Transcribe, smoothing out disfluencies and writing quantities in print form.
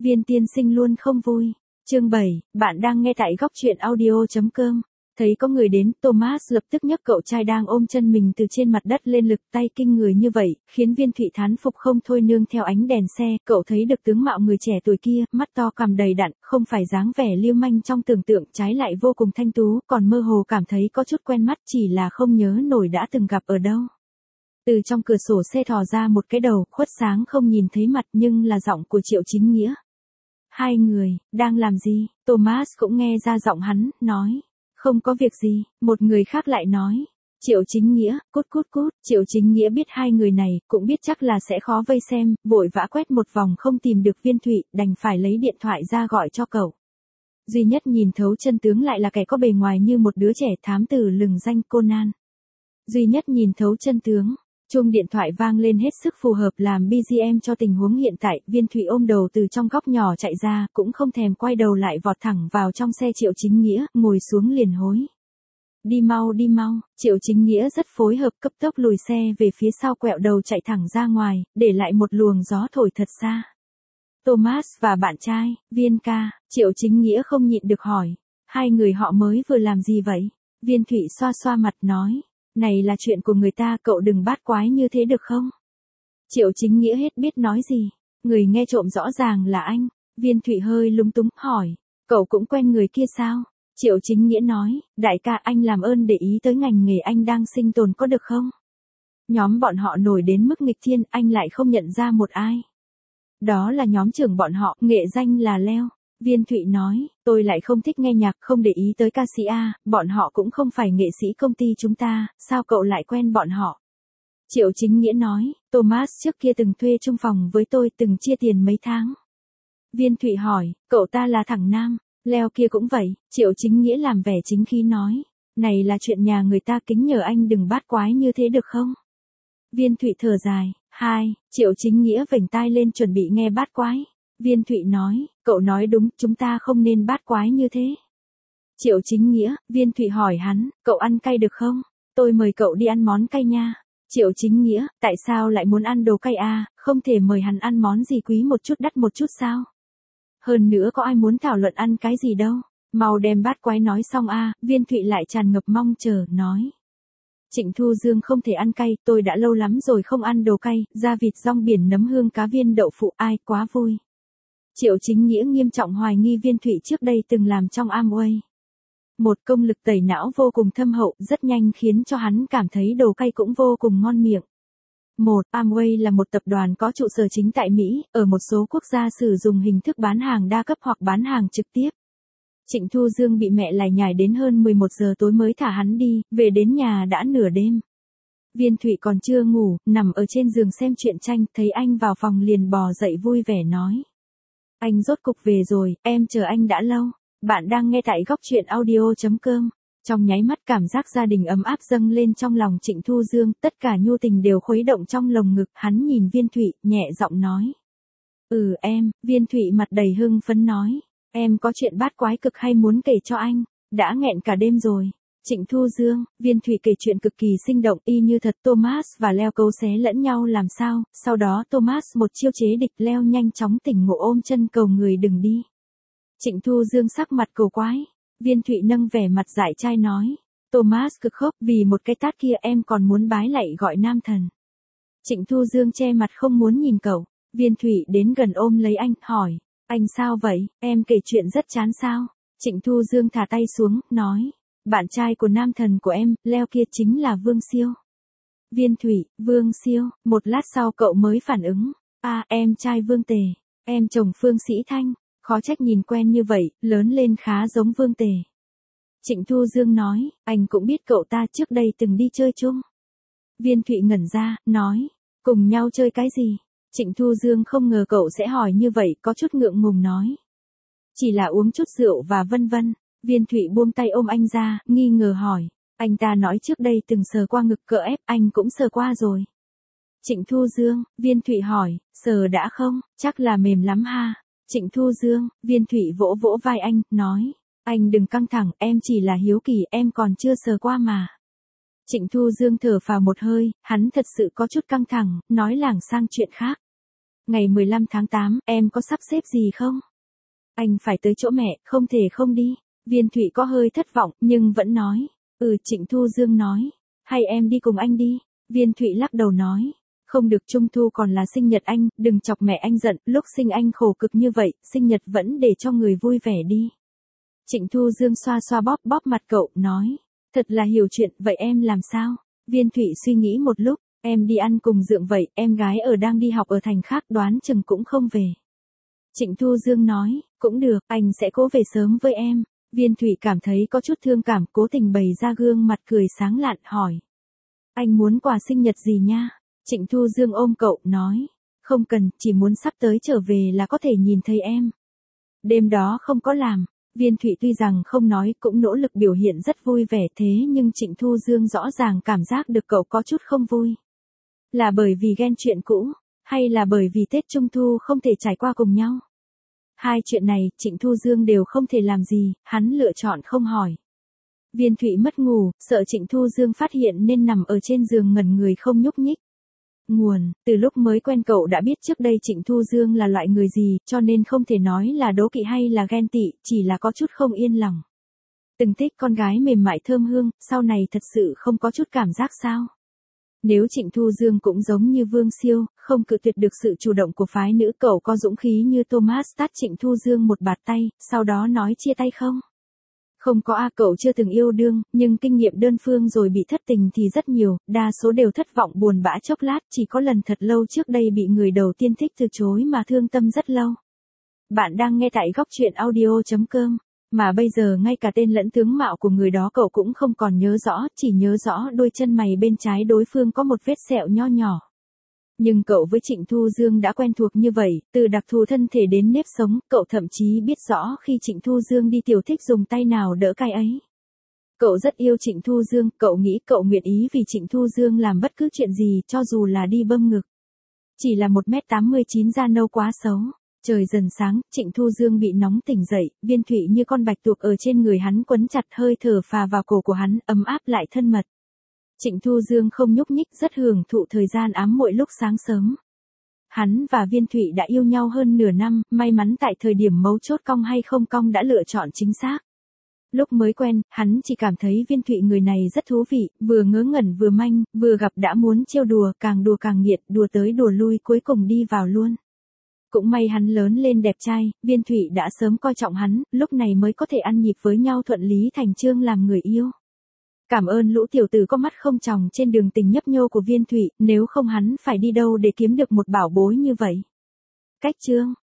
Viên tiên sinh luôn không vui. Chương 7, bạn đang nghe tại góc truyện audio.com. Thấy có người đến, Thomas lập tức nhấc cậu trai đang ôm chân mình từ trên mặt đất lên, lực tay kinh người như vậy, khiến Viên Thụy thán phục không thôi. Nương theo ánh đèn xe, cậu thấy được tướng mạo người trẻ tuổi kia, mắt to cằm đầy đặn, không phải dáng vẻ lưu manh trong tưởng tượng, trái lại vô cùng thanh tú, còn mơ hồ cảm thấy có chút quen mắt, chỉ là không nhớ nổi đã từng gặp ở đâu. Từ trong cửa sổ xe thò ra một cái đầu, khuất sáng không nhìn thấy mặt nhưng là giọng của Triệu Chính Nghĩa. Hai người, đang làm gì? Thomas cũng nghe ra giọng hắn, nói. Không có việc gì, một người khác lại nói. Triệu Chính Nghĩa, cút cút cút. Triệu Chính Nghĩa biết hai người này, cũng biết chắc là sẽ khó vây xem, vội vã quét một vòng không tìm được Viên Thụy, đành phải lấy điện thoại ra gọi cho cậu. Duy nhất nhìn thấu chân tướng lại là kẻ có bề ngoài như một đứa trẻ, thám tử lừng danh Conan. Duy nhất nhìn thấu chân tướng. Chuông điện thoại vang lên hết sức phù hợp làm BGM cho tình huống hiện tại. Viên Thụy ôm đầu từ trong góc nhỏ chạy ra, cũng không thèm quay đầu lại, vọt thẳng vào trong xe Triệu Chính Nghĩa, ngồi xuống liền hối. Đi mau đi mau. Triệu Chính Nghĩa rất phối hợp, cấp tốc lùi xe về phía sau, quẹo đầu chạy thẳng ra ngoài, để lại một luồng gió thổi thật xa. Thomas và bạn trai, Viên ca. Triệu Chính Nghĩa không nhịn được hỏi. Hai người họ mới vừa làm gì vậy? Viên Thụy xoa xoa mặt nói. Này là chuyện của người ta, cậu đừng bát quái như thế được không? Triệu Chính Nghĩa hết biết nói gì. Người nghe trộm rõ ràng là anh. Viên Thụy hơi lúng túng, hỏi. Cậu cũng quen người kia sao? Triệu Chính Nghĩa nói. Đại ca, anh làm ơn để ý tới ngành nghề anh đang sinh tồn có được không? Nhóm bọn họ nổi đến mức nghịch thiên, anh lại không nhận ra một ai. Đó là nhóm trưởng bọn họ, nghệ danh là Leo. Viên Thụy nói, tôi lại không thích nghe nhạc, không để ý tới ca sĩ A, bọn họ cũng không phải nghệ sĩ công ty chúng ta, sao cậu lại quen bọn họ? Triệu Chính Nghĩa nói, Thomas trước kia từng thuê chung phòng với tôi, từng chia tiền mấy tháng. Viên Thụy hỏi, cậu ta là thằng nam, Leo kia cũng vậy. Triệu Chính Nghĩa làm vẻ chính khí nói, này là chuyện nhà người ta, kính nhờ anh đừng bát quái như thế được không? Viên Thụy thở dài, Triệu Chính Nghĩa vểnh tai lên chuẩn bị nghe bát quái. Viên Thụy nói, cậu nói đúng, chúng ta không nên bát quái như thế. Triệu Chính Nghĩa, Viên Thụy hỏi hắn, cậu ăn cay được không? Tôi mời cậu đi ăn món cay nha. Triệu Chính Nghĩa, tại sao lại muốn ăn đồ cay à, không thể mời hắn ăn món gì quý một chút, đắt một chút sao? Hơn nữa có ai muốn thảo luận ăn cái gì đâu. Mau đem bát quái nói xong a. Viên Thụy lại tràn ngập mong chờ, nói. Trịnh Thu Dương không thể ăn cay, tôi đã lâu lắm rồi không ăn đồ cay, da vịt, rong biển, nấm hương, cá viên, đậu phụ, ai, quá vui. Triệu Chính Nghĩa nghiêm trọng hoài nghi Viên Thụy trước đây từng làm trong Amway. Một công lực tẩy não vô cùng thâm hậu, rất nhanh khiến cho hắn cảm thấy đồ cay cũng vô cùng ngon miệng. Amway là một tập đoàn có trụ sở chính tại Mỹ, ở một số quốc gia sử dụng hình thức bán hàng đa cấp hoặc bán hàng trực tiếp. Trịnh Thu Dương bị mẹ lải nhải đến hơn 11 giờ tối mới thả hắn đi, về đến nhà đã nửa đêm. Viên Thụy còn chưa ngủ, nằm ở trên giường xem truyện tranh, thấy anh vào phòng liền bò dậy vui vẻ nói. Anh rốt cục về rồi, em chờ anh đã lâu. Bạn đang nghe tại góc truyện audio.com. Trong nháy mắt cảm giác gia đình ấm áp dâng lên trong lòng Trịnh Thu Dương, tất cả nhu tình đều khuấy động trong lồng ngực, hắn nhìn Viên Thụy, nhẹ giọng nói. Em, Viên Thụy mặt đầy hưng phấn nói. Em có chuyện bát quái cực hay muốn kể cho anh, đã nghẹn cả đêm rồi. Trịnh Thu Dương, Viên Thụy kể chuyện cực kỳ sinh động, y như thật. Thomas và Leo cấu xé lẫn nhau làm sao, sau đó Thomas một chiêu chế địch, Leo nhanh chóng tỉnh ngộ ôm chân cầu người đừng đi. Trịnh Thu Dương sắc mặt cầu quái. Viên Thụy nâng vẻ mặt dại trai nói. Thomas cực khóc, vì một cái tát kia em còn muốn bái lạy gọi nam thần. Trịnh Thu Dương che mặt không muốn nhìn cậu. Viên Thụy đến gần ôm lấy anh, hỏi. Anh sao vậy, em kể chuyện rất chán sao? Trịnh Thu Dương thả tay xuống, nói. Bạn trai của nam thần của em, Leo kia chính là Vương Siêu. Viên Thụy, Vương Siêu, một lát sau cậu mới phản ứng. Em trai Vương Tề, em chồng Phương Sĩ Thanh, khó trách nhìn quen như vậy, lớn lên khá giống Vương Tề. Trịnh Thu Dương nói, anh cũng biết cậu ta trước đây từng đi chơi chung. Viên Thụy ngẩn ra, nói, cùng nhau chơi cái gì? Trịnh Thu Dương không ngờ cậu sẽ hỏi như vậy, có chút ngượng ngùng nói. Chỉ là uống chút rượu và vân vân. Viên Thụy buông tay ôm anh ra, nghi ngờ hỏi. Anh ta nói trước đây từng sờ qua ngực cỡ ép, anh cũng sờ qua rồi. Trịnh Thu Dương, Viên Thụy hỏi, sờ đã không, chắc là mềm lắm ha. Trịnh Thu Dương, Viên Thụy vỗ vỗ vai anh, nói. Anh đừng căng thẳng, em chỉ là hiếu kỳ, em còn chưa sờ qua mà. Trịnh Thu Dương thở phào một hơi, hắn thật sự có chút căng thẳng, nói lảng sang chuyện khác. Ngày 15 tháng 8, em có sắp xếp gì không? Anh phải tới chỗ mẹ, không thể không đi. Viên Thụy có hơi thất vọng, nhưng vẫn nói. Trịnh Thu Dương nói. Hay em đi cùng anh đi. Viên Thụy lắc đầu nói. Không được, Trung thu còn là sinh nhật anh, đừng chọc mẹ anh giận, lúc sinh anh khổ cực như vậy, sinh nhật vẫn để cho người vui vẻ đi. Trịnh Thu Dương xoa xoa bóp bóp mặt cậu, nói. Thật là hiểu chuyện, vậy em làm sao? Viên Thụy suy nghĩ một lúc, em đi ăn cùng Dượng vậy, em gái đang đi học ở thành khác, đoán chừng cũng không về. Trịnh Thu Dương nói, cũng được, anh sẽ cố về sớm với em. Viên Thụy cảm thấy có chút thương cảm, cố tình bày ra gương mặt cười sáng lạn, hỏi. Anh muốn quà sinh nhật gì nha? Trịnh Thu Dương ôm cậu, nói. Không cần, chỉ muốn sắp tới trở về là có thể nhìn thấy em. Đêm đó không có làm. Viên Thụy tuy rằng không nói cũng nỗ lực biểu hiện rất vui vẻ thế nhưng Trịnh Thu Dương rõ ràng cảm giác được cậu có chút không vui. Là bởi vì ghen chuyện cũ, hay là bởi vì Tết Trung Thu không thể trải qua cùng nhau? Hai chuyện này, Trịnh Thu Dương đều không thể làm gì, hắn lựa chọn không hỏi. Viên Thụy mất ngủ, sợ Trịnh Thu Dương phát hiện nên nằm ở trên giường ngẩn người không nhúc nhích. Nguồn, từ lúc mới quen cậu đã biết trước đây Trịnh Thu Dương là loại người gì, cho nên không thể nói là đố kỵ hay là ghen tị, chỉ là có chút không yên lòng. Từng thích con gái mềm mại thơm hương, sau này thật sự không có chút cảm giác sao? Nếu Trịnh Thu Dương cũng giống như Vương Siêu, không cự tuyệt được sự chủ động của phái nữ, cậu có dũng khí như Thomas tát Trịnh Thu Dương một bạt tay, sau đó nói chia tay không? Không có cậu chưa từng yêu đương, nhưng kinh nghiệm đơn phương rồi bị thất tình thì rất nhiều, đa số đều thất vọng buồn bã chốc lát, chỉ có lần thật lâu trước đây bị người đầu tiên thích từ chối mà thương tâm rất lâu. Bạn đang nghe tại góc truyện audio.com, mà bây giờ ngay cả tên lẫn tướng mạo của người đó cậu cũng không còn nhớ rõ, chỉ nhớ rõ đôi chân mày bên trái đối phương có một vết sẹo nho nhỏ. Nhưng cậu với Trịnh Thu Dương đã quen thuộc như vậy, từ đặc thù thân thể đến nếp sống, cậu thậm chí biết rõ khi Trịnh Thu Dương đi tiểu thích dùng tay nào đỡ cái ấy. Cậu rất yêu Trịnh Thu Dương, cậu nghĩ cậu nguyện ý vì Trịnh Thu Dương làm bất cứ chuyện gì, cho dù là đi bơm ngực. Chỉ là 1m89 da nâu quá xấu. Trời dần sáng, Trịnh Thu Dương bị nóng tỉnh dậy, Viên Thụy như con bạch tuộc ở trên người hắn quấn chặt, hơi thở phà vào cổ của hắn, ấm áp lại thân mật. Trịnh Thu Dương không nhúc nhích, rất hưởng thụ thời gian ám muội lúc sáng sớm. Hắn và Viên Thụy đã yêu nhau hơn nửa năm, may mắn tại thời điểm mấu chốt cong hay không cong đã lựa chọn chính xác. Lúc mới quen, hắn chỉ cảm thấy Viên Thụy người này rất thú vị, vừa ngớ ngẩn vừa manh, vừa gặp đã muốn trêu đùa càng nghiệt, đùa tới đùa lui cuối cùng đi vào luôn. Cũng may hắn lớn lên đẹp trai, Viên Thụy đã sớm coi trọng hắn, lúc này mới có thể ăn nhịp với nhau thuận lý thành chương làm người yêu. Cảm ơn lũ tiểu tử có mắt không tròng trên đường tình nhấp nhô của Viên Thụy, nếu không hắn phải đi đâu để kiếm được một bảo bối như vậy. Cách chương